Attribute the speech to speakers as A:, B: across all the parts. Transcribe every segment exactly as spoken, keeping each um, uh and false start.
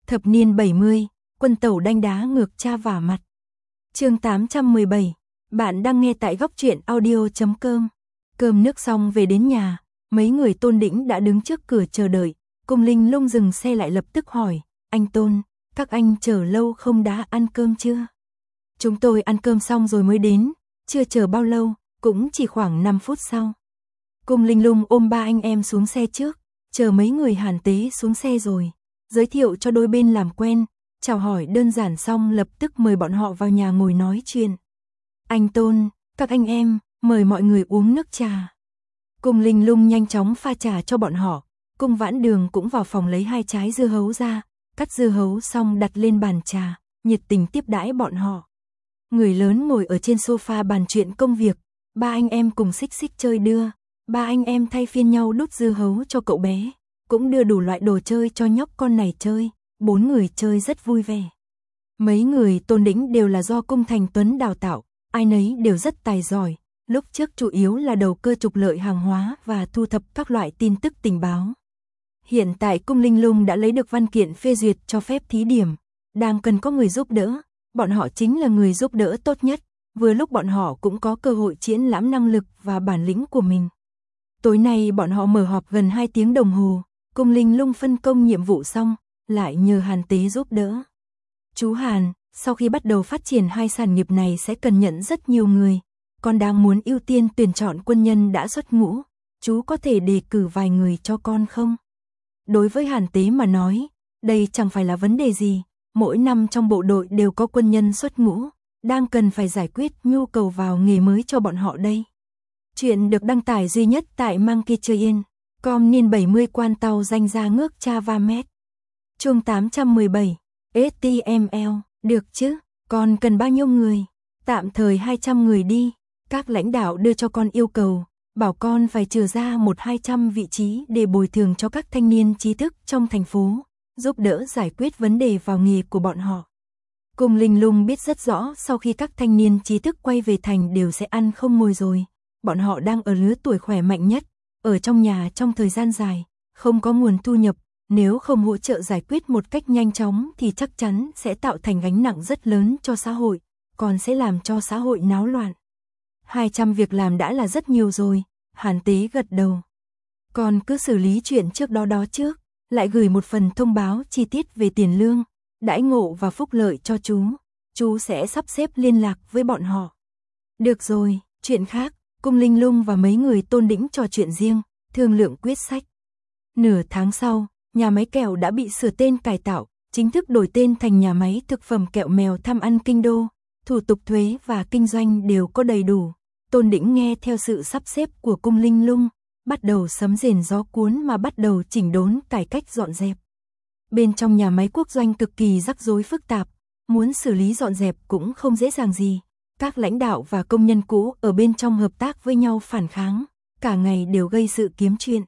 A: Thập niên bảy mươi, quân tẩu đanh đá ngược cha vả mặt. Chương tám trăm mười bảy, bạn đang nghe tại góc truyện audio chấm com. Cơm nước xong về đến nhà, mấy người Tôn Đĩnh đã đứng trước cửa chờ đợi. Cung Linh Lung dừng xe lại lập tức hỏi, anh Tôn, các anh chờ lâu không, đã ăn cơm chưa? Chúng tôi ăn cơm xong rồi mới đến, chưa chờ bao lâu, cũng chỉ khoảng năm phút sau. Cung Linh Lung ôm ba anh em xuống xe trước, chờ mấy người Hàn Tế xuống xe rồi, giới thiệu cho đôi bên làm quen, chào hỏi đơn giản xong lập tức mời bọn họ vào nhà ngồi nói chuyện. Anh Tôn, các anh em, mời mọi người uống nước trà. Cung Linh Lung nhanh chóng pha trà cho bọn họ. Cung Vãn Đường cũng vào phòng lấy hai trái dưa hấu ra, cắt dưa hấu xong đặt lên bàn trà, nhiệt tình tiếp đãi bọn họ. Người lớn ngồi ở trên sofa bàn chuyện công việc, ba anh em cùng xích xích chơi đưa, ba anh em thay phiên nhau đút dưa hấu cho cậu bé, cũng đưa đủ loại đồ chơi cho nhóc con này chơi, bốn người chơi rất vui vẻ. Mấy người Tôn Đĩnh đều là do Cung Thành Tuấn đào tạo, ai nấy đều rất tài giỏi, lúc trước chủ yếu là đầu cơ trục lợi hàng hóa và thu thập các loại tin tức tình báo. Hiện tại Cung Linh Lung đã lấy được văn kiện phê duyệt cho phép thí điểm, đang cần có người giúp đỡ, bọn họ chính là người giúp đỡ tốt nhất, vừa lúc bọn họ cũng có cơ hội triển lãm năng lực và bản lĩnh của mình. Tối nay bọn họ mở họp gần hai tiếng đồng hồ, Cung Linh Lung phân công nhiệm vụ xong, lại nhờ Hàn Tế giúp đỡ. Chú Hàn, sau khi bắt đầu phát triển hai sản nghiệp này sẽ cần nhận rất nhiều người, con đang muốn ưu tiên tuyển chọn quân nhân đã xuất ngũ, chú có thể đề cử vài người cho con không? Đối với Hàn Tế mà nói, đây chẳng phải là vấn đề gì, mỗi năm trong bộ đội đều có quân nhân xuất ngũ, đang cần phải giải quyết nhu cầu vào nghề mới cho bọn họ đây. Chuyện được đăng tải duy nhất tại Monkey Chơi Yên, com niên bảy mươi quan tàu danh ra ngước cha va mét. Chương tám trăm mười bảy, ét tê em lờ, được chứ, con cần bao nhiêu người? Tạm thời hai trăm người đi, các lãnh đạo đưa cho con yêu cầu, bảo con phải trừ ra một hai trăm vị trí để bồi thường cho các thanh niên trí thức trong thành phố, giúp đỡ giải quyết vấn đề vào nghề của bọn họ. Cung Linh Lung biết rất rõ sau khi các thanh niên trí thức quay về thành đều sẽ ăn không ngồi rồi, bọn họ đang ở lứa tuổi khỏe mạnh nhất, ở trong nhà trong thời gian dài, không có nguồn thu nhập, nếu không hỗ trợ giải quyết một cách nhanh chóng thì chắc chắn sẽ tạo thành gánh nặng rất lớn cho xã hội, còn sẽ làm cho xã hội náo loạn. hai trăm việc làm đã là rất nhiều rồi, Hàn Tế gật đầu. Còn cứ xử lý chuyện trước đó đó trước, lại gửi một phần thông báo chi tiết về tiền lương, đãi ngộ và phúc lợi cho chú, chú sẽ sắp xếp liên lạc với bọn họ. Được rồi, chuyện khác, Cung Linh Lung và mấy người Tôn Đĩnh trò chuyện riêng, thương lượng quyết sách. Nửa tháng sau, nhà máy kẹo đã bị sửa tên cải tạo, chính thức đổi tên thành nhà máy thực phẩm kẹo mèo Tham Ăn Kinh Đô, thủ tục thuế và kinh doanh đều có đầy đủ. Tôn Đĩnh nghe theo sự sắp xếp của Cung Linh Lung, bắt đầu sấm rền gió cuốn mà bắt đầu chỉnh đốn cải cách dọn dẹp. Bên trong nhà máy quốc doanh cực kỳ rắc rối phức tạp, muốn xử lý dọn dẹp cũng không dễ dàng gì. Các lãnh đạo và công nhân cũ ở bên trong hợp tác với nhau phản kháng, cả ngày đều gây sự kiếm chuyện.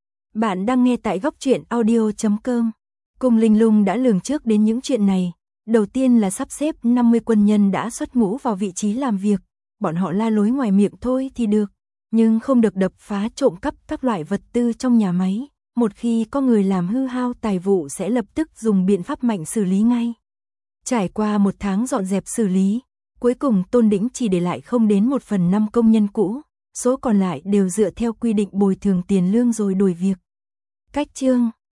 A: Bạn đang nghe tại góc truyện audio chấm com. Cung Linh Lung đã lường trước đến những chuyện này. Đầu tiên là sắp xếp năm mươi quân nhân đã xuất ngũ vào vị trí làm việc. Bọn họ la lối ngoài miệng thôi thì được, nhưng không được đập phá trộm cắp các loại vật tư trong nhà máy. Một khi có người làm hư hao tài vụ sẽ lập tức dùng biện pháp mạnh xử lý ngay. Trải qua một tháng dọn dẹp xử lý, cuối cùng Tôn Đĩnh chỉ để lại không đến một phần năm công nhân cũ, số còn lại đều dựa theo quy định bồi thường tiền lương rồi đuổi việc. Cách chương